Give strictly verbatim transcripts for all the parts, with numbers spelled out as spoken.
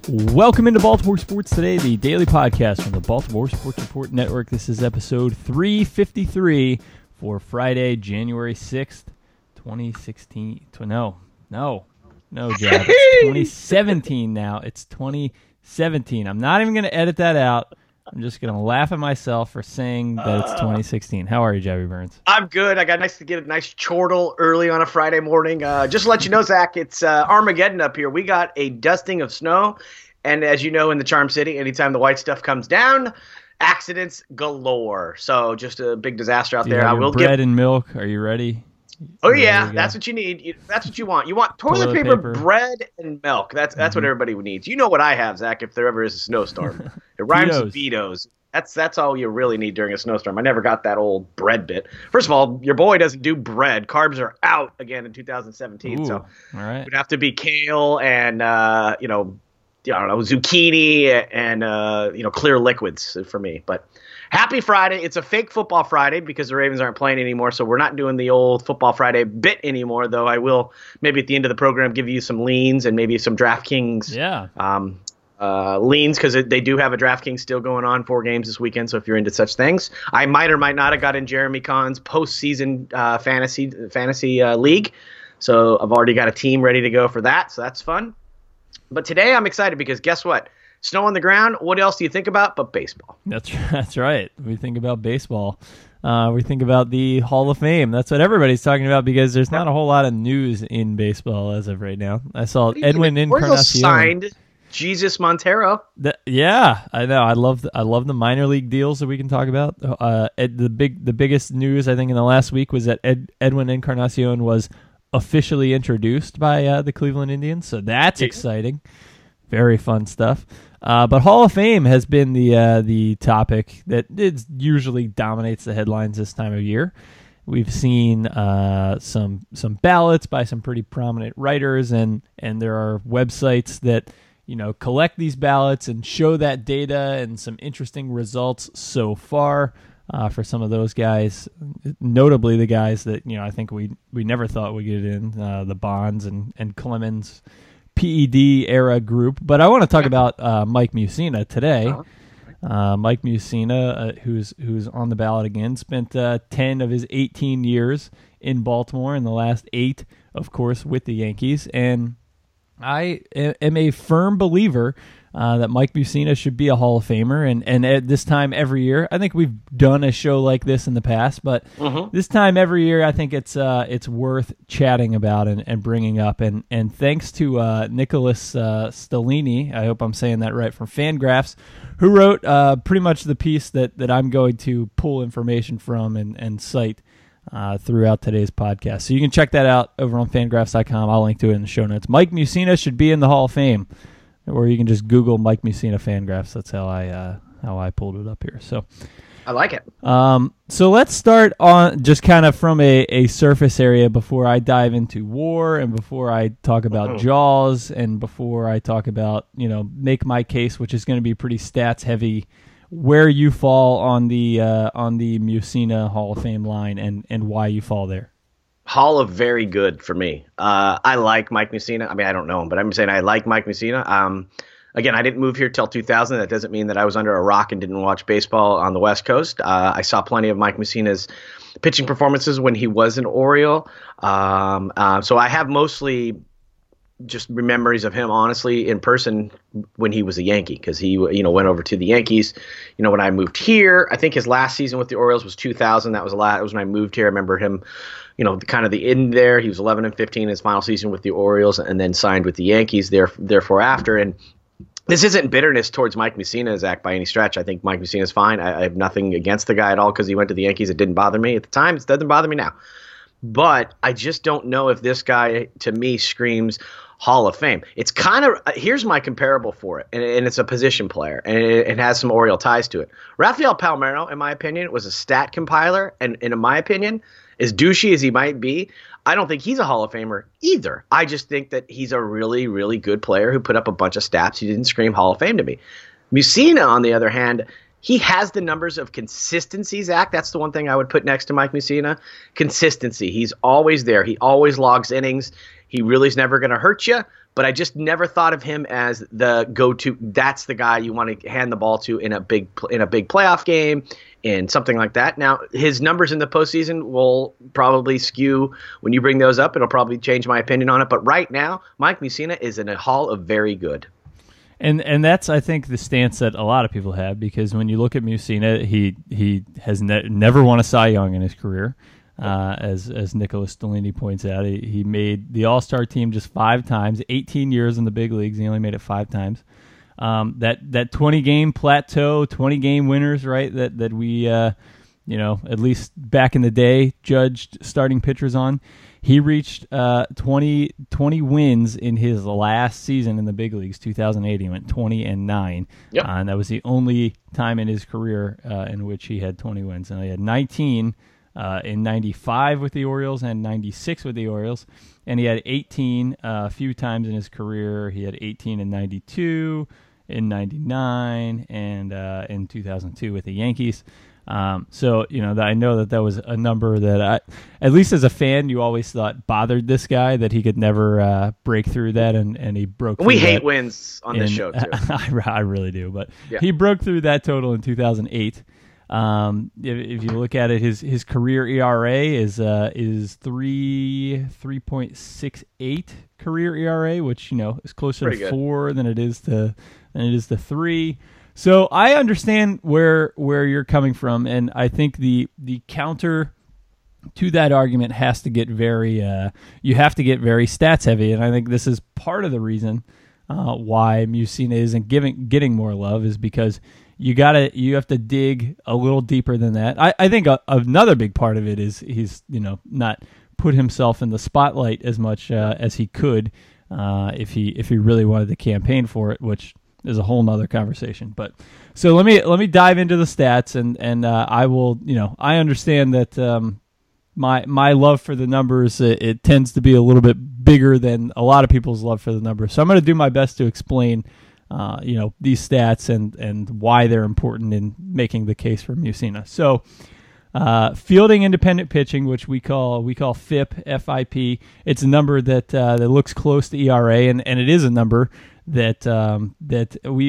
Welcome into Baltimore Sports Today, the daily podcast from the Baltimore Sports Report Network. This is episode three fifty-three for Friday, January sixth, twenty sixteen. No, no, no, Jack. It's twenty seventeen now. It's twenty seventeen. I'm not even going to edit that out. I'm just going to laugh at myself for saying that it's twenty sixteen. How are you, Jabby Burns? I'm good. I got nice to get a nice chortle early on a Friday morning. Uh, just to let you know, Zach, it's uh, Armageddon up here. We got a dusting of snow. And as you know, in the Charm City, anytime the white stuff comes down, accidents galore. So just a big disaster out Do you there. have I your will bread get... and milk. Are you ready? Oh, Ready yeah. to go? That's what you need. You, that's what you want. You want toilet, Toilet paper, paper. bread, and milk. That's that's Mhm. what everybody needs. You know what I have, Zach, if there ever is a snowstorm. It rhymes Tito's. with Vito's. That's that's all you really need during a snowstorm. I never got that old bread bit. First of all, your boy doesn't do bread. Carbs are out again in two thousand seventeen. Ooh, So all right. it would have to be kale and, uh, you know, I don't know, zucchini and, uh, you know, clear liquids for me. But happy Friday. It's a fake football Friday because the Ravens aren't playing anymore. So we're not doing the old football Friday bit anymore, though I will maybe at the end of the program give you some leans and maybe some DraftKings Yeah. um, uh, leans because they do have a DraftKings still going on, four games this weekend. So if you're into such things, I might or might not have got in Jeremy Kahn's postseason uh, fantasy fantasy uh, league. So I've already got a team ready to go for that. So that's fun. But today I'm excited because guess what? Snow on the ground. What else do you think about but baseball? That's that's right. We think about baseball. Uh, we think about the Hall of Fame. That's what everybody's talking about because there's not a whole lot of news in baseball as of right now. I saw Edwin Orioles Encarnacion. signed Jesus Montero. The, yeah, I know. I love the, I love the minor league deals that we can talk about. Uh, Ed, the big the biggest news I think in the last week was that Ed, Edwin Encarnacion was officially introduced by uh, the Cleveland Indians. So that's Yeah. exciting. Very fun stuff. Uh, but Hall of Fame has been the uh, the topic that it usually dominates the headlines this time of year. We've seen uh, some some ballots by some pretty prominent writers, and and there are websites that you know collect these ballots and show that data and some interesting results so far uh, for some of those guys. Notably, the guys that you know I think we we never thought we'd get in uh, the Bonds and and Clemens P E D era group. But I want to talk about uh, Mike Mussina today. Uh, Mike Mussina, uh, who's who's on the ballot again, spent uh, ten of his eighteen years in Baltimore, and the last eight, of course, with the Yankees. And I am a firm believer uh, that Mike Mussina should be a Hall of Famer, and, and at this time every year, I think we've done a show like this in the past, but Mm-hmm. this time every year, I think it's uh, it's worth chatting about and, and bringing up. And and thanks to uh, Nicholas uh, Stellini, I hope I'm saying that right, from Fangraphs, who wrote uh, pretty much the piece that, that I'm going to pull information from and, and cite uh, throughout today's podcast. So you can check that out over on fangraphs dot com. I'll link to it in the show notes. Mike Mussina should be in the Hall of Fame, or you can just Google Mike Mussina Fangraphs. That's how I uh, how I pulled it up here. So. I like it. Um, so let's start on just kind of from a, a surface area before I dive into war and before I talk about Mhm. Jaws and before I talk about, you know, make my case, which is going to be pretty stats heavy, where you fall on the uh, on the Mussina Hall of Fame line and, and why you fall there. Hall of very good for me. Uh, I like Mike Mussina. I mean, I don't know him, but I'm saying I like Mike Mussina. Um, Again, I didn't move here till two thousand. That doesn't mean that I was under a rock and didn't watch baseball on the West Coast. Uh, I saw plenty of Mike Mussina's pitching performances when he was an Oriole. Um, uh, so I have mostly just memories of him, honestly, in person when he was a Yankee, because he, you know, went over to the Yankees. You know, when I moved here, I think his last season with the Orioles was two thousand. That was a lot. It was when I moved here. I remember him, you know, kind of the end there. He was eleven and fifteen in his final season with the Orioles, and then signed with the Yankees there, therefore after. And this isn't bitterness towards Mike Mussina, Zach, by any stretch. I think Mike Mussina is fine. I, I have nothing against the guy at all because he went to the Yankees. It didn't bother me at the time. It doesn't bother me now. But I just don't know if this guy, to me, screams Hall of Fame. It's kind of – here's my comparable for it, and, and it's a position player, and it, it has some Oriole ties to it. Rafael Palmeiro, in my opinion, was a stat compiler, and, and in my opinion, as douchey as he might be, I don't think he's a Hall of Famer either. I just think that he's a really, really good player who put up a bunch of stats. He didn't scream Hall of Fame to me. Mussina, on the other hand, he has the numbers of consistency, Zach. That's the one thing I would put next to Mike Mussina. Consistency. He's always there. He always logs innings. He really is never going to hurt you. But I just never thought of him as the go-to. That's the guy you want to hand the ball to in a big in a big playoff game, and something like that. Now, his numbers in the postseason will probably skew when you bring those up. It'll probably change my opinion on it. But right now, Mike Mussina is in a hall of very good. And and that's, I think, the stance that a lot of people have, because when you look at Mussina, he he has ne- never won a Cy Young in his career. Uh, as as Nicholas Stellini points out, he, he made the All-Star team just five times, eighteen years in the big leagues. He only made it five times. Um, that that twenty-game plateau, twenty-game winners, right, that, that we, uh, you know, at least back in the day, judged starting pitchers on. He reached uh, twenty, twenty wins in his last season in the big leagues, two thousand eight. He went twenty and nine, yep. uh, and that was the only time in his career uh, in which he had twenty wins. And he had nineteen uh, in ninety-five with the Orioles and ninety-six with the Orioles, and he had eighteen uh, a few times in his career. He had eighteen in ninety-two, in ninety-nine, and uh, in two thousand two with the Yankees. Um, so, you know, that I know that that was a number that I, at least as a fan, you always thought bothered this guy, that he could never uh, break through that, and, and he broke through We hate that wins on in, this show, too. I, I really do, but yeah. he broke through that total in two thousand eight. Um, if, if you look at it, his his career E R A is uh, is three three point six eight career E R A, which, you know, is closer Pretty to good. four than it is to than it is to three. So I understand where where you're coming from, and I think the the counter to that argument has to get very uh, you have to get very stats heavy, and I think this is part of the reason uh, why Mussina isn't giving getting more love, is because you gotta you have to dig a little deeper than that. I, I think a, another big part of it is he's you know not put himself in the spotlight as much uh, as he could uh, if he if he really wanted to campaign for it, which is a whole nother conversation. But so let me let me dive into the stats, and and uh, I will you know I understand that um, my my love for the numbers it, it tends to be a little bit bigger than a lot of people's love for the numbers. So I'm going to do my best to explain uh, you know these stats and and why they're important in making the case for Mussina. So uh, fielding independent pitching, which we call we call F I P, F I P. It's a number that uh, that looks close to E R A, and, and it is a number that um, that we,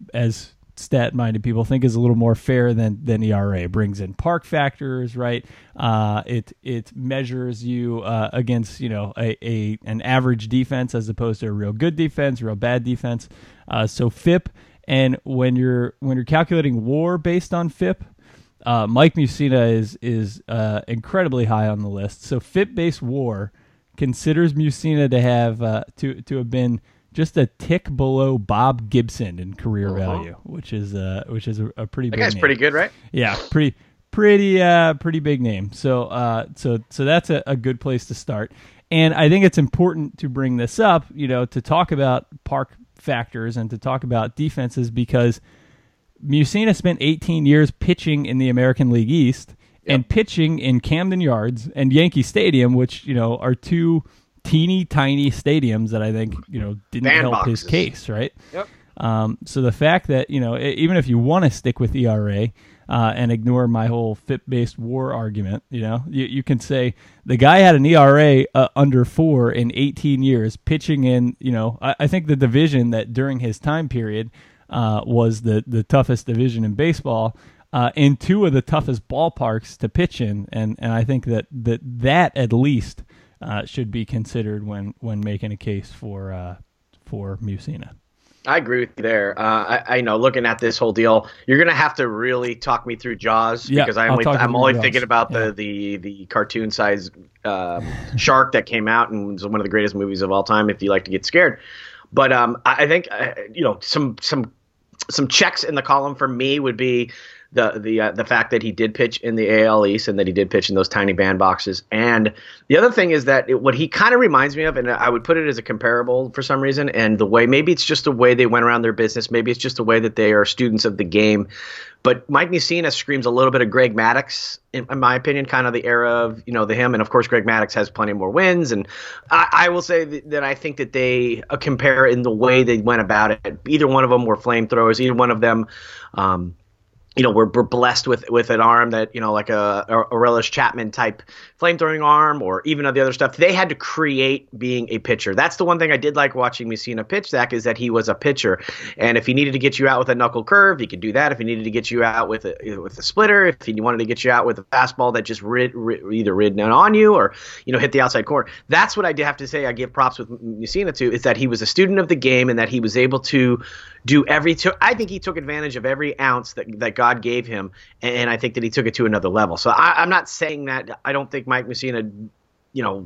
as stat-minded people, think is a little more fair than than E R A. It brings in park factors, right? Uh, it it measures you uh, against you know a, a an average defense as opposed to a real good defense, real bad defense. Uh, so F I P, and when you're when you're calculating WAR based on F I P, uh, Mike Mussina is is uh, incredibly high on the list. So F I P-based WAR considers Mussina to have uh, to to have been just a tick below Bob Gibson in career uh-huh. value, which is uh, which is a, a pretty that big guy's name. pretty good, right? Yeah, pretty pretty uh, pretty big name. So uh, so so that's a, a good place to start. And I think it's important to bring this up, you know, to talk about park factors and to talk about defenses, because Mussina spent eighteen years pitching in the American League East yep. and pitching in Camden Yards and Yankee Stadium, which, you know, are two teeny tiny stadiums that I think, you know, didn't Fan help boxes. his case, right? Yep. Um, so the fact that, you know, even if you want to stick with E R A uh, and ignore my whole F I P-based WAR argument, you know, you, you can say the guy had an E R A uh, under four in eighteen years, pitching in, you know, I, I think the division that during his time period uh, was the, the toughest division in baseball, uh, in two of the toughest ballparks to pitch in, and, and I think that, that that at least Uh, should be considered when, when making a case for uh, for Mussina. I agree with you there. Uh, I, I know, looking at this whole deal, you're going to have to really talk me through Jaws, yeah, because I'm I'll only, talk I'm you only through thinking Jaws. about yeah. the, the, the cartoon size um, shark that came out and was one of the greatest movies of all time, if you like to get scared. But um, I, I think, uh, you know, some some some checks in the column for me would be the the uh, the fact that he did pitch in the A L East and that he did pitch in those tiny bandboxes. And the other thing is that it, what he kind of reminds me of, and I would put it as a comparable for some reason, and the way, maybe it's just the way they went around their business, maybe it's just the way that they are students of the game, but Mike Mussina screams a little bit of Greg Maddux, in, in my opinion, kind of the era of, you know, the him. And of course, Greg Maddux has plenty more wins. And I, I will say that, that I think that they uh, compare in the way they went about it. Either one of them were flamethrowers. Either one of them, um, you know, we're, we're blessed with, with an arm that, you know, like a, a Aurelius Chapman type flame throwing arm, or even of the other stuff. They had to create being a pitcher. That's the one thing I did like watching Mussina pitch, Zach, is that he was a pitcher. And if he needed to get you out with a knuckle curve, he could do that. If he needed to get you out with a, with a splitter, if he wanted to get you out with a fastball that just rid, rid, either rid on you or, you know, hit the outside corner. That's what I have to say I give props with Mussina to, is that he was a student of the game and that he was able to do every, I think he took advantage of every ounce that, that God gave him, and I think that he took it to another level. So I, I'm not saying that I don't think Mike Mussina, you know,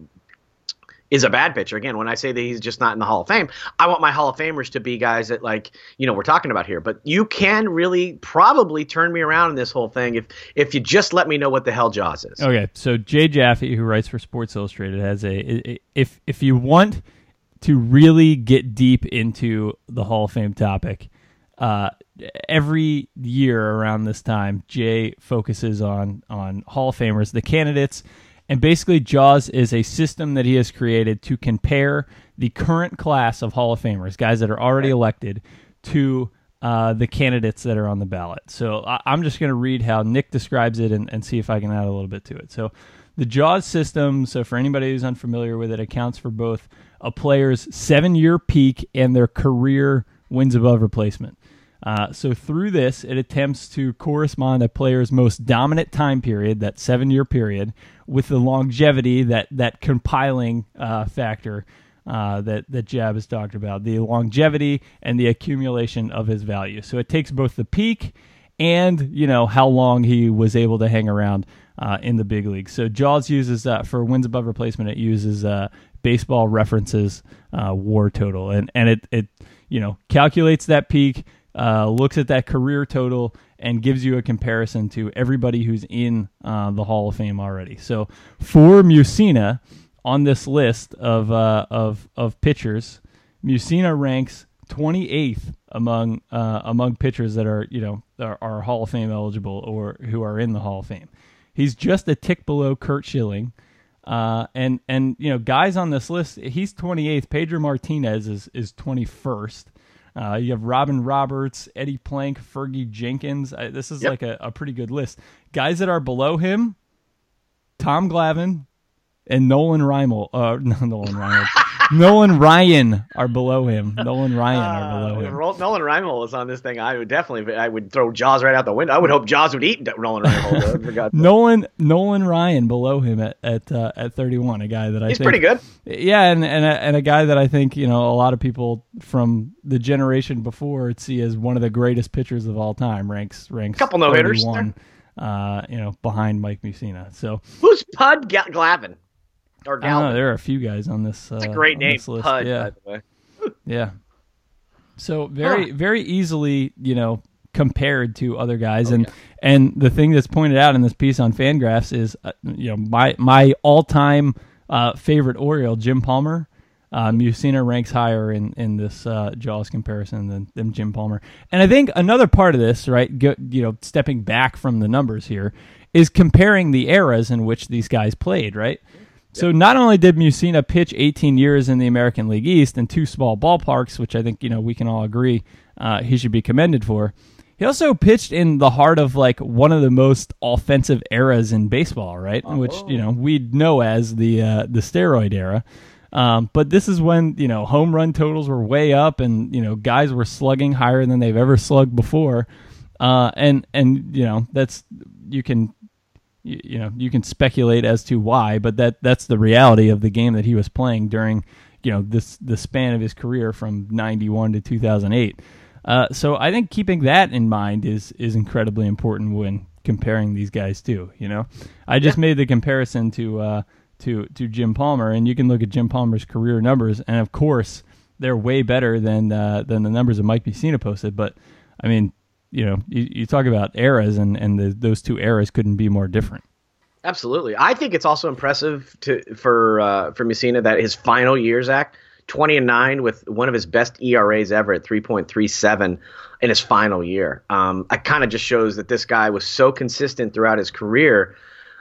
is a bad pitcher. Again, when I say that he's just not in the Hall of Fame, I want my Hall of Famers to be guys that, like, you know, we're talking about here. But you can really probably turn me around in this whole thing if if you just let me know what the hell Jaws is. Okay, so Jay Jaffe, who writes for Sports Illustrated, has a if if you want to really get deep into the Hall of Fame topic, uh, every year around this time, Jay focuses on on Hall of Famers, the candidates, and basically Jaws is a system that he has created to compare the current class of Hall of Famers, guys that are already elected, to uh, the candidates that are on the ballot. So I, I'm just going to read how Nick describes it and, and see if I can add a little bit to it. So the Jaws system, so for anybody who's unfamiliar with it, accounts for both a player's seven-year peak and their career wins above replacement. Uh, so through this, it attempts to correspond a player's most dominant time period, that seven-year period, with the longevity, that that compiling uh, factor uh, that that Jab has talked about, the longevity and the accumulation of his value. So it takes both the peak and, you know, how long he was able to hang around uh, in the big leagues. So Jaws uses uh, for wins above replacement, it uses uh, Baseball References uh, WAR total, and and it it you know calculates that peak. Uh, looks at that career total and gives you a comparison to everybody who's in uh, the Hall of Fame already. So for Mussina, on this list of uh, of of pitchers, Mussina ranks twenty-eighth among uh, among pitchers that are you know are, are Hall of Fame eligible or who are in the Hall of Fame. He's just a tick below Curt Schilling, uh, and and you know guys on this list. He's twenty-eighth. Pedro Martinez is is twenty-first. Uh, you have Robin Roberts, Eddie Plank, Fergie Jenkins. I, this is yep. like a, a pretty good list. Guys that are below him, Tom Glavine and Nolan Rymel. Uh, no, Nolan Rymel. Nolan Ryan are below him. Nolan Ryan are below him. Uh, Nolan Rymel is on this thing. I would definitely, I would throw Jaws right out the window. I would hope Jaws would eat Nolan Rymel. Nolan Nolan Ryan below him at at uh, at thirty-one. A guy that I he's think, pretty good. Yeah, and and a, and a guy that I think you know a lot of people from the generation before see as one of the greatest pitchers of all time. Ranks ranks. Couple no hitters. Uh, you know, behind Mike Mussina. So who's Pud Glavine? Or I don't know, there are a few guys on this. Uh, That's a great name, list. Pud, yeah. by the way. Yeah. So very, huh. very easily, you know, compared to other guys, oh, and yeah. and the thing that's pointed out in this piece on Fangraphs is, uh, you know, my my all time uh, favorite Oriole, Jim Palmer. Uh, Mussina ranks higher in in this uh, Jaws comparison than, than Jim Palmer, and I think another part of this, right, go, you know, stepping back from the numbers here, is comparing the eras in which these guys played, right. So not only did Mussina pitch eighteen years in the American League East in two small ballparks, which I think you know we can all agree uh, he should be commended for, he also pitched in the heart of like one of the most offensive eras in baseball, right? Oh. Which you know we know as the uh, the steroid era. Um, but this is when you know home run totals were way up, and you know guys were slugging higher than they've ever slugged before, uh, and and you know that's you can. You, you know, you can speculate as to why, but that that's the reality of the game that he was playing during, you know, this the span of his career from ninety-one to two thousand eight. Uh, so I think keeping that in mind is is incredibly important when comparing these guys too. You know, I just yeah. made the comparison to uh, to to Jim Palmer, and you can look at Jim Palmer's career numbers, and of course they're way better than uh, than the numbers that Mike Mussina posted. But I mean. You know, you, you talk about eras, and, and the, those two eras couldn't be more different. Absolutely. I think it's also impressive to for uh, for Mussina that his final year, Zach, twenty and nine with one of his best E R As ever at three point three seven in his final year. Um, it kind of just shows that this guy was so consistent throughout his career.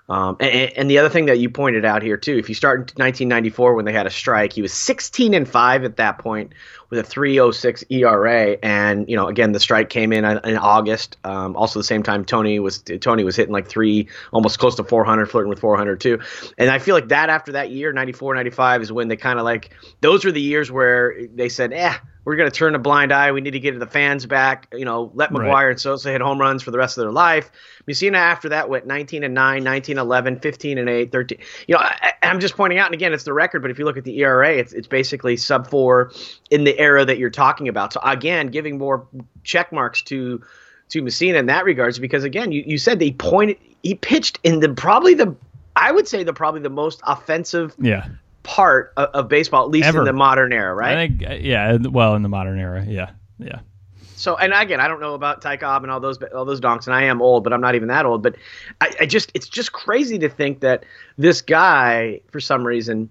Um, and, and the other thing that you pointed out here too, if you start in nineteen ninety-four when they had a strike, he was sixteen and five at that point with a three oh six E R A. And you know, again, the strike came in in August. Um, also, the same time Tony was Tony was hitting like three, almost close to four hundred, flirting with four hundred too. And I feel like that after that year, ninety-four, ninety-five, is when they kind of like those were the years where they said, eh. We're going to turn a blind eye. We need to get the fans back. You know, let McGwire right. and Sosa hit home runs for the rest of their life. Mussina after that went nineteen and nine, nineteen, eleven, fifteen and eight, thirteen. You know, I, I'm just pointing out, and again, it's the record, but if you look at the E R A, it's it's basically sub four in the era that you're talking about. So again, giving more check marks to to Mussina in that regards, because again, you, you said that he pointed, he pitched in the probably the, I would say the probably the most offensive. Yeah. part of, of baseball, at least Ever. in the modern era, right? I think, yeah, well, in the modern era, yeah, yeah. So, and again, I don't know about Ty Cobb and all those all those donks, and I am old, but I'm not even that old. But I, I just, it's just crazy to think that this guy, for some reason,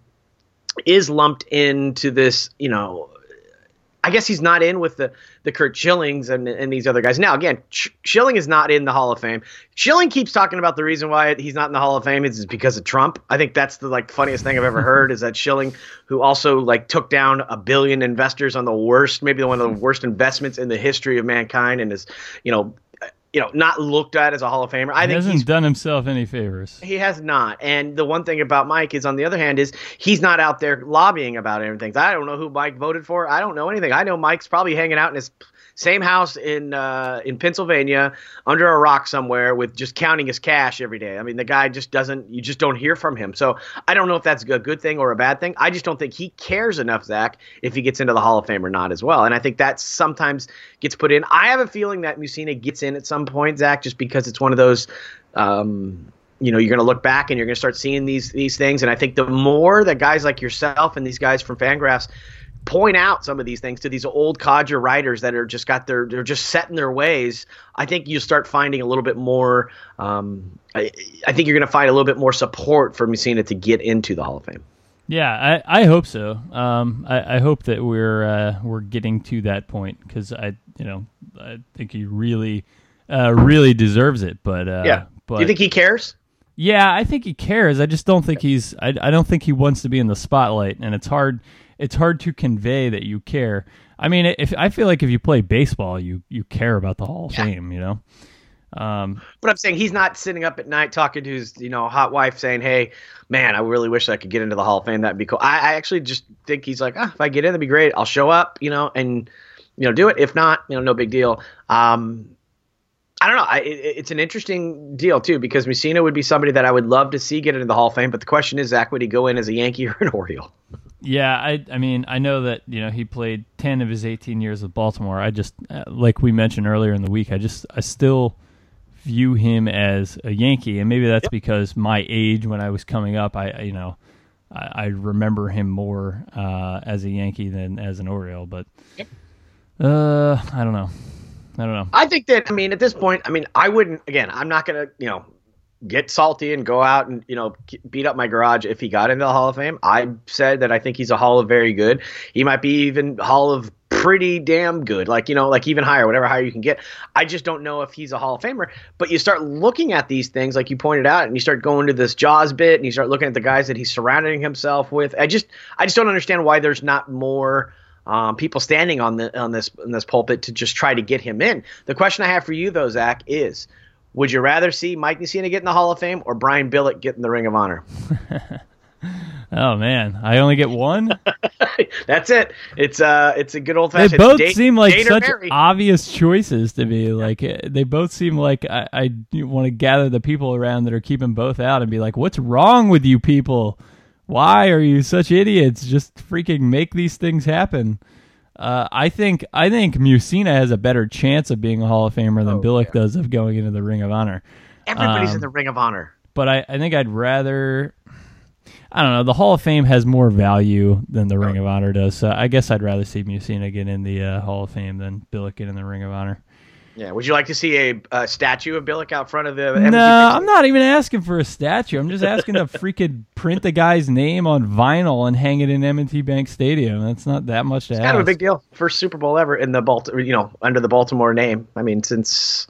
is lumped into this, you know, I guess he's not in with the, the Kurt Schillings and, and these other guys. Now, again, Sch- Schilling is not in the Hall of Fame. Schilling keeps talking about the reason why he's not in the Hall of Fame is because of Trump. I think that's the like funniest thing I've ever heard is that Schilling, who also like took down a billion investors on the worst, maybe one of the worst investments in the history of mankind, and is, you know, you know, not looked at as a Hall of Famer. I he think hasn't he's done himself any favors. He has not. And the one thing about Mike is, on the other hand, is he's not out there lobbying about everything. I don't know who Mike voted for. I don't know anything. I know Mike's probably hanging out in his same house in uh, in Pennsylvania under a rock somewhere with just counting his cash every day. I mean, the guy just doesn't – you just don't hear from him. So I don't know if that's a good thing or a bad thing. I just don't think he cares enough, Zach, if he gets into the Hall of Fame or not as well. And I think that sometimes gets put in. I have a feeling that Mussina gets in at some point, Zach, just because it's one of those um, – you know, you're going to look back and you're going to start seeing these these things. And I think the more that guys like yourself and these guys from Fangraphs point out some of these things to these old codger writers that are just got their, they're just set in their ways, I think you start finding a little bit more, um, I, I think you're going to find a little bit more support for Mussina to get into the Hall of Fame. Yeah, I, I hope so. Um, I, I hope that we're uh, we're getting to that point, because I you know I think he really uh, really deserves it. But uh, yeah, but, do you think he cares? Yeah, I think he cares. I just don't think he's. I, I don't think he wants to be in the spotlight, and it's hard. It's hard to convey that you care. I mean, if I feel like if you play baseball, you you care about the Hall of yeah. Fame, you know. Um, but I'm saying he's not sitting up at night talking to his, you know, hot wife saying, "Hey, man, I really wish I could get into the Hall of Fame. That'd be cool." I, I actually just think he's like, ah, if I get in, that'd be great. I'll show up, you know, and you know, do it. If not, you know, no big deal. Um, I don't know. I, it, it's an interesting deal too, because Mussina would be somebody that I would love to see get into the Hall of Fame. But the question is, Zach, would he go in as a Yankee or an Oriole? Yeah, I I mean, I know that, you know, he played ten of his eighteen years with Baltimore. I just, uh, like we mentioned earlier in the week, I just, I still view him as a Yankee. And maybe that's yep. because my age when I was coming up, I, I you know, I, I remember him more uh, as a Yankee than as an Oriole. But yep. uh, I don't know. I don't know. I think that, I mean, at this point, I mean, I wouldn't, again, I'm not going to, you know, get salty and go out and, you know, beat up my garage if he got into the Hall of Fame. I said that I think he's a Hall of very good. He might be even Hall of pretty damn good, like, you know, like even higher, whatever higher you can get. I just don't know if he's a Hall of Famer. But you start looking at these things, like you pointed out, and you start going to this Jaws bit, and you start looking at the guys that he's surrounding himself with. I just, I just don't understand why there's not more Um, people standing on the on this on this pulpit to just try to get him in. The question I have for you, though, Zach, is: would you rather see Mike Mussina get in the Hall of Fame or Brian Billick get in the Ring of Honor? Oh man, I only get one. That's it. It's uh, it's a good old fashioned. They both date, seem like date such Mary. obvious choices to me. Like they both seem like I, I want to gather the people around that are keeping both out and be like, "What's wrong with you people? Why are you such idiots? Just freaking make these things happen." Uh, I think I think Mussina has a better chance of being a Hall of Famer than oh, Billick yeah. does of going into the Ring of Honor. Everybody's um, in the Ring of Honor. But I, I think I'd rather... I don't know. The Hall of Fame has more value than the Ring of Honor does, so I guess I'd rather see Mussina get in the uh, Hall of Fame than Billick get in the Ring of Honor. Yeah. Would you like to see a, a statue of Billick out front of the? No, I'm not even asking for a statue. I'm just asking to freaking print the guy's name on vinyl and hang it in M and T Bank Stadium. That's not that much to it's ask. Kind of a big deal. First Super Bowl ever in the Baltimore, you know, under the Baltimore name. I mean, since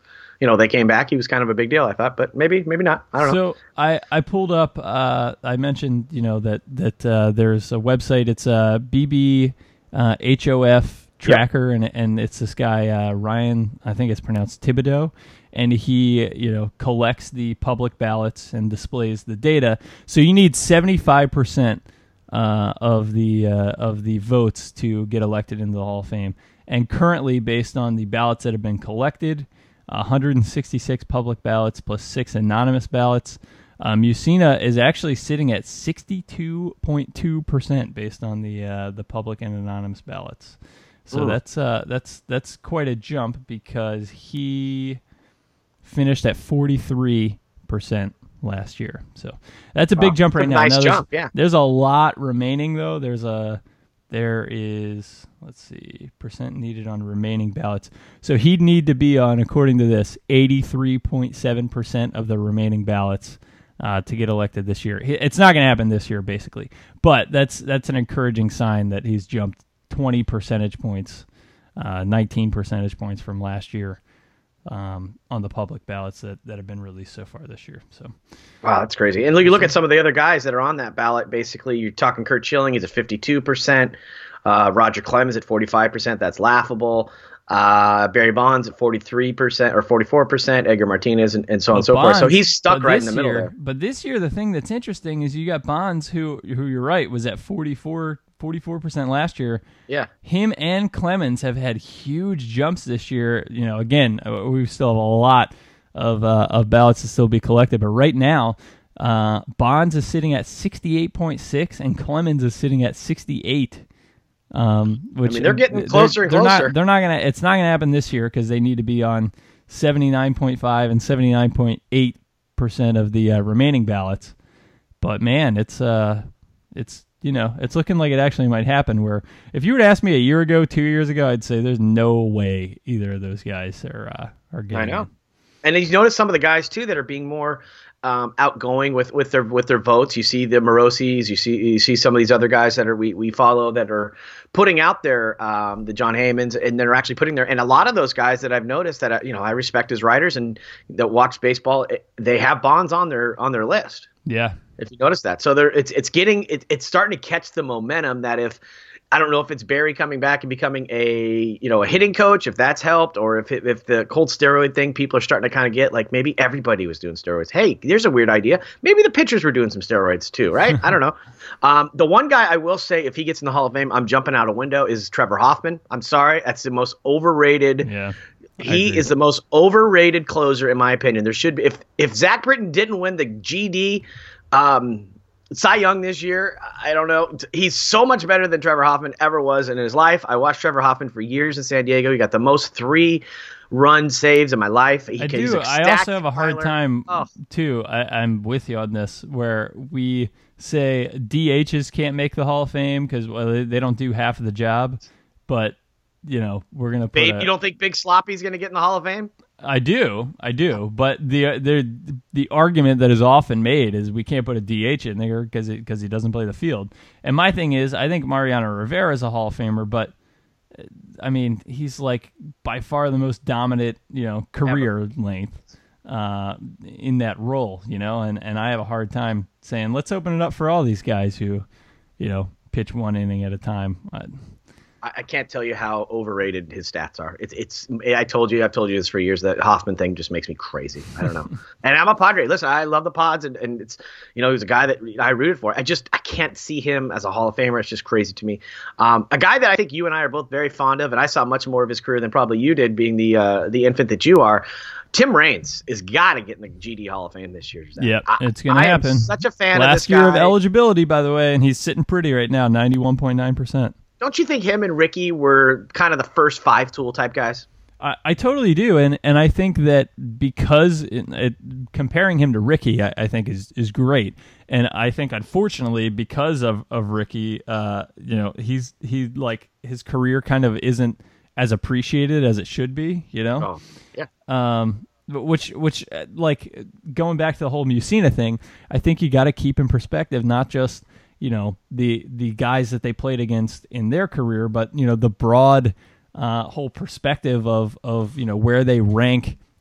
you know, they came back, he was kind of a big deal, I thought, but maybe, maybe not. I don't know. So I, I pulled up, uh, I mentioned, you know, that, that, uh, there's a website, it's a B B, uh, H O F tracker, yep. and, and it's this guy, uh, Ryan, I think it's pronounced Thibodeau, and he, you know, collects the public ballots and displays the data. So you need seventy-five percent, uh, of the, uh, of the votes to get elected into the Hall of Fame. And currently, based on the ballots that have been collected, one hundred sixty-six public ballots plus six anonymous ballots, um, Musina is actually sitting at sixty-two point two percent based on the uh, the public and anonymous ballots. So Ooh. that's uh, that's that's quite a jump, because he finished at forty-three percent last year. So that's a big wow. jump right a now. Nice now, jump, there's, yeah. There's a lot remaining though. There's a There is, let's see, percent needed on remaining ballots. So he'd need to be on, according to this, eighty-three point seven percent of the remaining ballots uh, to get elected this year. It's not going to happen this year, basically. But that's that's an encouraging sign that he's jumped twenty percentage points, uh, nineteen percentage points from last year um, on the public ballots that, that have been released so far this year. So, wow, that's crazy. And look, you look at some of the other guys that are on that ballot. Basically, you're talking Curt Schilling, he's at fifty-two percent. Uh, Roger Clemens at forty-five percent. That's laughable. Uh, Barry Bonds at forty-three percent or forty-four percent. Edgar Martinez and, and so on and so Bonds, forth. So he's stuck right in the middle year, there. But this year, the thing that's interesting is you got Bonds, who who you're right was at forty-four percent last year. Yeah. Him and Clemens have had huge jumps this year. You know, again, we still have a lot of uh, of ballots to still be collected, but right now, uh, Bonds is sitting at sixty-eight point six and Clemens is sitting at sixty-eight. Um, which I mean, they're getting closer they're, and closer. They're not, they're not gonna. It's not gonna happen this year because they need to be on seventy-nine point five and seventy-nine point eight percent of the uh, remaining ballots. But man, it's uh, it's you know, it's looking like it actually might happen. Where if you were to ask me a year ago, two years ago, I'd say there's no way either of those guys are uh, are getting. I know. In. And you notice some of the guys too that are being more um, outgoing with, with their with their votes. You see the Morosis, you see you see some of these other guys that are we, we follow that are putting out their um, the John Heymans, and they're actually putting their and a lot of those guys that I've noticed that uh, you know I respect as writers and that watch baseball, they have Bonds on their on their list. Yeah, if you notice that, so there it's it's getting it, it's starting to catch the momentum that if. I don't know if it's Barry coming back and becoming a, you know, a hitting coach, if that's helped, or if it, if the cold steroid thing, people are starting to kind of get like maybe everybody was doing steroids. Hey, there's a weird idea. Maybe the pitchers were doing some steroids too, right? I don't know. Um, the one guy I will say, if he gets in the Hall of Fame, I'm jumping out a window, is Trevor Hoffman. I'm sorry. That's the most overrated. Yeah. He is the most overrated closer, in my opinion. There should be, if, if Zach Britton didn't win the G D, um, Cy Young this year, I don't know. He's so much better than Trevor Hoffman ever was in his life. I watched Trevor Hoffman for years in San Diego. He got the most three-run saves in my life. He, I do. I also have a hard time, oh. too. I, I'm with you on this, where we say D Hs can't make the Hall of Fame because well, they, they don't do half of the job. But, you know, we're going to put Babe, a, you don't think Big Sloppy's going to get in the Hall of Fame? I do, I do, but the the the argument that is often made is we can't put a D H in there because because he doesn't play the field. And my thing is, I think Mariano Rivera is a Hall of Famer, but I mean, he's like by far the most dominant, you know, career Ever. length uh, in that role, you know. And, and I have a hard time saying let's open it up for all these guys who, you know, pitch one inning at a time. I, I can't tell you how overrated his stats are. It's, it's. I told you, I've told you this for years. That Hoffman thing just makes me crazy. I don't know. And I'm a Padre. Listen, I love the Pods, and, and it's, you know, he was a guy that I rooted for. I just, I can't see him as a Hall of Famer. It's just crazy to me. Um, a guy that I think you and I are both very fond of, and I saw much more of his career than probably you did, being the uh, the infant that you are. Tim Raines is got to get in the G D Hall of Fame this year. Yeah, it's going to happen. I'm such a fan Last of this guy. Last year of eligibility, by the way, and he's sitting pretty right now, ninety-one point nine percent. Don't you think him and Ricky were kind of the first five-tool type guys? I, I totally do, and and I think that because it, it, comparing him to Ricky, I, I think is is great, and I think unfortunately because of of Ricky, uh, you know, he's he like his career kind of isn't as appreciated as it should be, you know. Oh, yeah. Um, which which like going back to the whole Musina thing, I think you got to keep in perspective not just, you know, the the guys that they played against in their career, but, you know, the broad uh, whole perspective of, of, you know, where they rank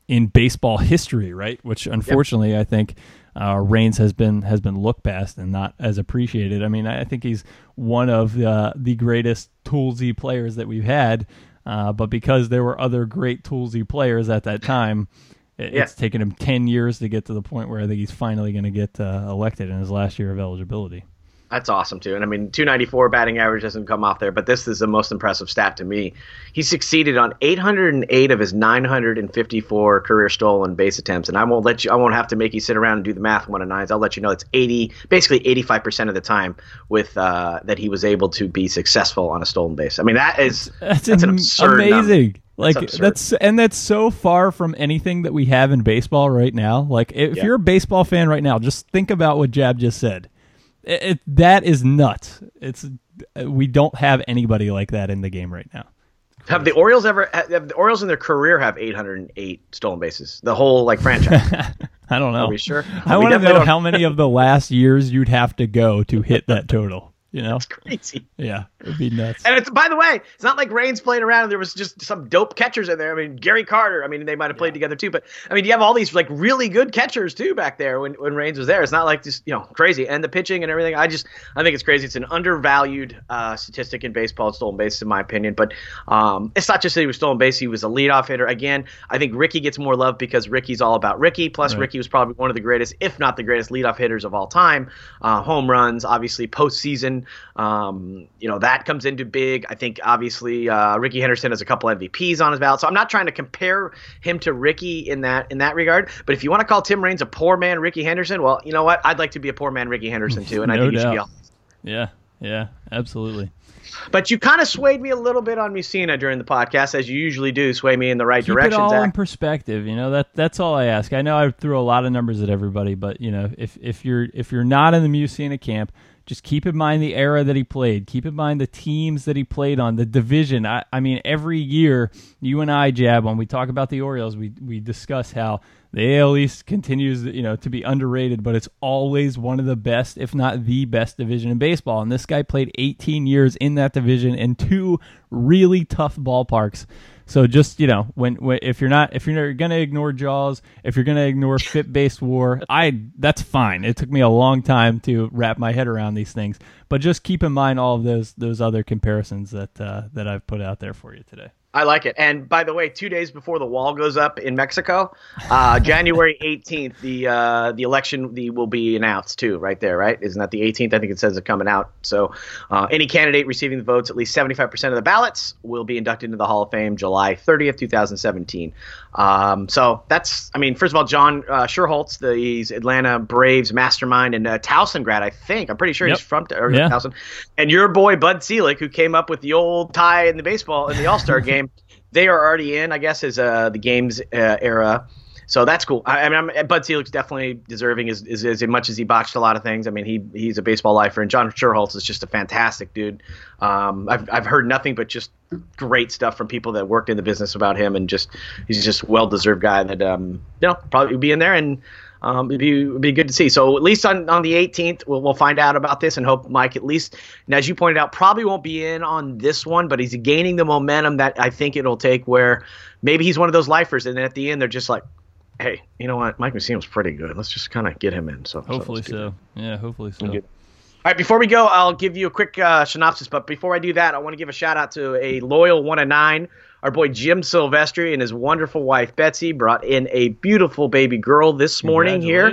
in baseball history, right? Which unfortunately, yep. I think uh, Raines has been has been looked past and not as appreciated. I mean, I think he's one of the, the greatest toolsy players that we've had, uh, but because there were other great toolsy players at that time, it, yeah. it's taken him ten years to get to the point where I think he's finally going to get uh, elected in his last year of eligibility. That's awesome, too. And, I mean, two ninety-four batting average doesn't come off there, but this is the most impressive stat to me. He succeeded on eight hundred eight of his nine hundred fifty-four career stolen base attempts, and I won't let you. I won't have to make you sit around and do the math one of nines. I'll let you know it's eighty, basically eighty-five percent of the time with uh, that he was able to be successful on a stolen base. I mean, that is that's, that's an absurd amazing. Number. Like that's, that's and that's so far from anything that we have in baseball right now. Like if yeah. you're a baseball fan right now, just think about what Jab just said. It, it, that is nuts. It's we don't have anybody like that in the game right now. Have the Orioles ever? Have the Orioles in their career have eight hundred eight stolen bases? The whole like franchise. I don't know. Are we sure? I we want to know don't... how many of the last years you'd have to go to hit that total. You know, it's crazy. Yeah, it'd be nuts. And it's by the way, it's not like Raines playing around and there was just some dope catchers in there. I mean, Gary Carter. I mean, they might have played yeah. together too. But I mean, you have all these like really good catchers too back there when when Raines was there. It's not like just you know crazy. And the pitching and everything. I just I think it's crazy. It's an undervalued uh, statistic in baseball, stolen bases, in my opinion. But um, it's not just that he was stolen base. He was a leadoff hitter. Again, I think Ricky gets more love because Ricky's all about Ricky. Plus, right. Ricky was probably one of the greatest, if not the greatest, leadoff hitters of all time. Uh, home runs, obviously postseason. Um, You know, that comes into big. I think, obviously, uh, Ricky Henderson has a couple M V Ps on his ballot. So I'm not trying to compare him to Ricky in that in that regard. But if you want to call Tim Raines a poor man Ricky Henderson, well, you know what? I'd like to be a poor man Ricky Henderson, too. And no I think doubt. you should be honest. Yeah, yeah, absolutely. But you kind of swayed me a little bit on Mussina during the podcast, as you usually do, sway me in the right Keep direction. Keep it all Zach. in perspective. You know, that that's all I ask. I know I threw a lot of numbers at everybody, but, you know, if, if you're if you're not in the Mussina camp, just keep in mind the era that he played. Keep in mind the teams that he played on, the division. I, I mean, every year, you and I, Jab, when we talk about the Orioles, we we discuss how the A L East continues, you know, to be underrated, but it's always one of the best, if not the best division in baseball. And this guy played eighteen years in that division in two really tough ballparks. So just, you know, when, when if you're not if you're going to ignore Jaws, if you're going to ignore FIP-based WAR, I that's fine. It took me a long time to wrap my head around these things, but just keep in mind all of those those other comparisons that uh, that I've put out there for you today. I like it. And by the way, two days before the wall goes up in Mexico, uh, January eighteenth, the uh, the election the will be announced too, right there, right? Isn't that the eighteenth? I think it says it coming out. So uh, any candidate receiving the votes, at least seventy-five percent of the ballots, will be inducted into the Hall of Fame July thirtieth, twenty seventeen. Um, so that's, I mean, first of all, John uh, Schuerholz, the he's Atlanta Braves mastermind and uh, Towson grad, I think. I'm pretty sure yep. he's from or, yeah. Towson. And your boy Bud Selig, who came up with the old tie in the baseball in the All-Star game. They are already in, I guess, as uh, the games uh, era. So that's cool. I, I mean, I'm, Bud Selig's definitely deserving as, as as much as he botched a lot of things. I mean, he he's a baseball lifer, and John Schuerholz is just a fantastic dude. Um, I've I've heard nothing but just great stuff from people that worked in the business about him, and just he's just a well-deserved guy that um you know probably would be in there, and um it'd be it'd be good to see. So at least on, on the eighteenth, we'll we'll find out about this, and hope Mike at least, and as you pointed out, probably won't be in on this one, but he's gaining the momentum that I think it'll take, where maybe he's one of those lifers, and then at the end they're just like, hey, you know what? Mike Mussina was pretty good. Let's just kind of get him in. So hopefully so. so. Yeah, hopefully so. All right, before we go, I'll give you a quick uh, synopsis. But before I do that, I want to give a shout out to a loyal one of nine. Our boy Jim Silvestri and his wonderful wife Betsy brought in a beautiful baby girl this morning here.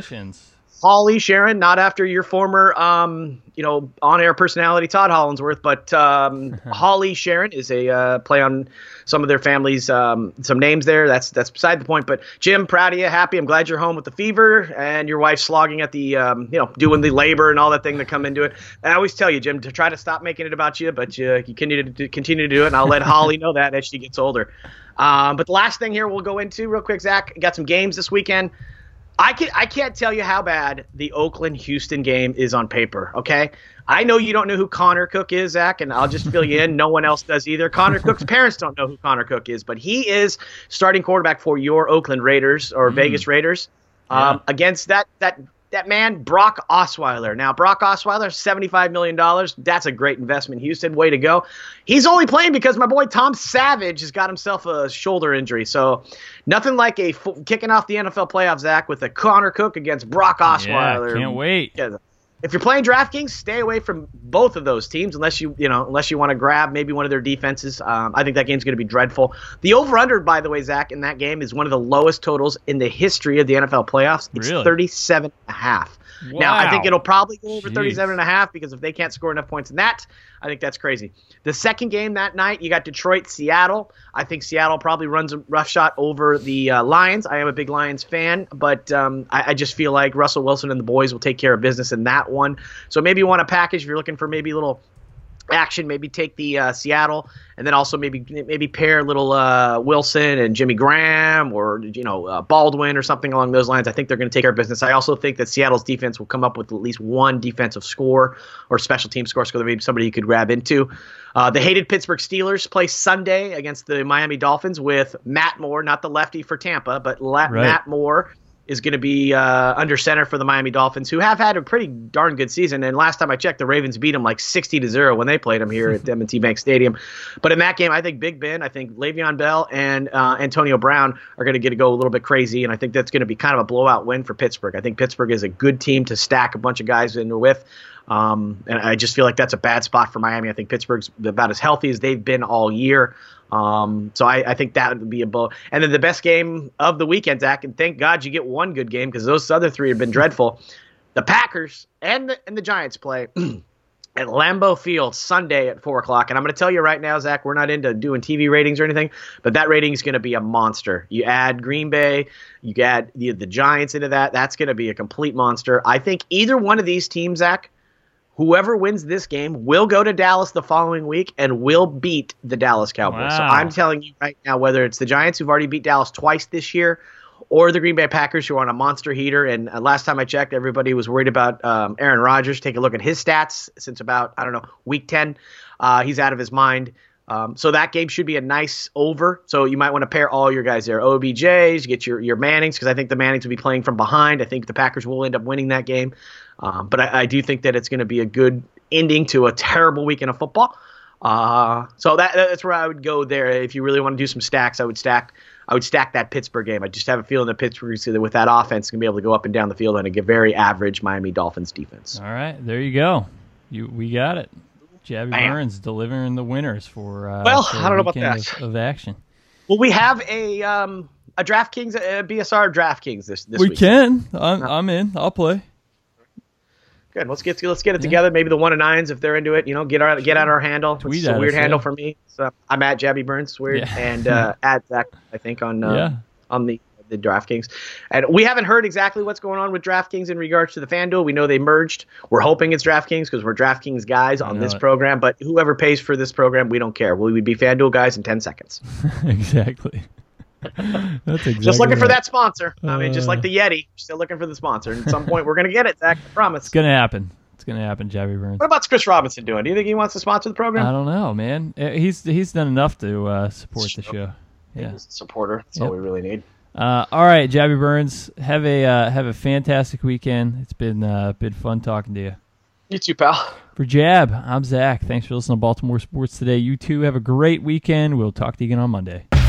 Holly Sharon, not after your former, um, you know, on-air personality Todd Hollinsworth, but um, Holly Sharon is a uh, play on some of their families, um, some names there. That's that's beside the point. But Jim, proud of you, happy. I'm glad you're home with the fever, and your wife slogging at the, um, you know, doing the labor and all that thing that come into it. And I always tell you, Jim, to try to stop making it about you, but you, you continue to continue to do it, and I'll let Holly know that as she gets older. Um, but the last thing here we'll go into real quick, Zach, got some games this weekend. I can I can't tell you how bad the Oakland-Houston game is on paper, okay? I know you don't know who Connor Cook is, Zach, and I'll just fill you in. No one else does either. Connor Cook's parents don't know who Connor Cook is, but he is starting quarterback for your Oakland Raiders or mm. Vegas Raiders um, yeah. against that that that man, Brock Osweiler. Now, Brock Osweiler, seventy-five million dollars. That's a great investment, Houston. Way to go. He's only playing because my boy Tom Savage has got himself a shoulder injury. So nothing like a f- kicking off the N F L playoffs, Zach, with a Connor Cook against Brock Osweiler. Yeah, can't wait. Yeah. If you're playing DraftKings, stay away from both of those teams unless you, you know, unless you want to grab maybe one of their defenses. Um, I think that game's going to be dreadful. The over/under, by the way, Zach, in that game is one of the lowest totals in the history of the N F L playoffs. It's really? thirty-seven and a half. Wow. Now, I think it'll probably go over Jeez. thirty-seven and a half because if they can't score enough points in that, I think that's crazy. The second game that night, you got Detroit, Seattle. I think Seattle probably runs a roughshod over the uh, Lions. I am a big Lions fan, but um, I, I just feel like Russell Wilson and the boys will take care of business in that one. So maybe you want a package if you're looking for maybe a little action, maybe take the uh, Seattle, and then also maybe maybe pair little uh, Wilson and Jimmy Graham or you know uh, Baldwin or something along those lines. I think they're going to take care of business. I also think that Seattle's defense will come up with at least one defensive score or special team score, so maybe somebody you could grab into. Uh, the hated Pittsburgh Steelers play Sunday against the Miami Dolphins with Matt Moore, not the lefty for Tampa, but La- Right. Matt Moore is going to be uh, under center for the Miami Dolphins, who have had a pretty darn good season. And last time I checked, the Ravens beat them like sixty to zero when they played them here at M and T Bank Stadium. But in that game, I think Big Ben, I think Le'Veon Bell, and uh, Antonio Brown are going to get to go a little bit crazy. And I think that's going to be kind of a blowout win for Pittsburgh. I think Pittsburgh is a good team to stack a bunch of guys in with. Um, and I just feel like that's a bad spot for Miami. I think Pittsburgh's about as healthy as they've been all year. Um, so I, I think that would be a blow. And then the best game of the weekend, Zach, and thank God you get one good game because those other three have been dreadful. The Packers and the, and the Giants play at Lambeau Field Sunday at four o'clock. And I'm going to tell you right now, Zach, we're not into doing T V ratings or anything, but that rating is going to be a monster. You add Green Bay, you add the, the Giants into that, that's going to be a complete monster. I think either one of these teams, Zach, whoever wins this game will go to Dallas the following week and will beat the Dallas Cowboys. Wow. So I'm telling you right now, whether it's the Giants who've already beat Dallas twice this year or the Green Bay Packers who are on a monster heater. And uh, last time I checked, everybody was worried about um, Aaron Rodgers. Take a look at his stats since about, I don't know, week ten. Uh, he's out of his mind. Um, so that game should be a nice over. So you might want to pair all your guys there. O B Js, get your, your Mannings, because I think the Mannings will be playing from behind. I think the Packers will end up winning that game. Um, but I, I do think that it's going to be a good ending to a terrible weekend of football. Uh, so that that's where I would go there. If you really want to do some stacks, I would stack I would stack that Pittsburgh game. I just have a feeling that Pittsburgh, with that offense, going to be able to go up and down the field and a very average Miami Dolphins defense. All right, there you go. You we got it. Jabby Bam. Burns delivering the winners for uh, Well, for I don't know about weekend that. of, of action. Will we have a um, a DraftKings, a B S R DraftKings this this we week? can. I'm, I'm in. I'll play. Good. Let's get let's get it together. Maybe the one and nines if they're into it. You know, get our get out our handle. Tweet it's a at weird us, handle yeah. for me. So I'm at Jabby Burns. It's weird. Yeah. And uh, at Zach, I think on uh, Yeah. on the the DraftKings. And we haven't heard exactly what's going on with DraftKings in regards to the FanDuel. We know they merged. We're hoping it's DraftKings because we're DraftKings guys on know this it. program. But whoever pays for this program, we don't care. We would be FanDuel guys in ten seconds. Exactly. That's exactly Just looking for right. that sponsor. I mean, just Uh. like the Yeti. Still looking for the sponsor. And at some point, we're going to get it, Zach. I promise. It's gonna happen. It's gonna happen, Jabby Burns. What about Chris Robinson doing? Do you think he wants to sponsor the program? I don't know, man. Uh, He's he's done enough to uh, support the show. Yeah. He's a supporter. That's Yep. all we really need. Uh, all right, Jabby Burns. Have a uh, have a fantastic weekend. It's been uh, been fun talking to you. You too, pal. For Jab, I'm Zach. Thanks for listening to Baltimore Sports Today. You too have a great weekend. We'll talk to you again on Monday.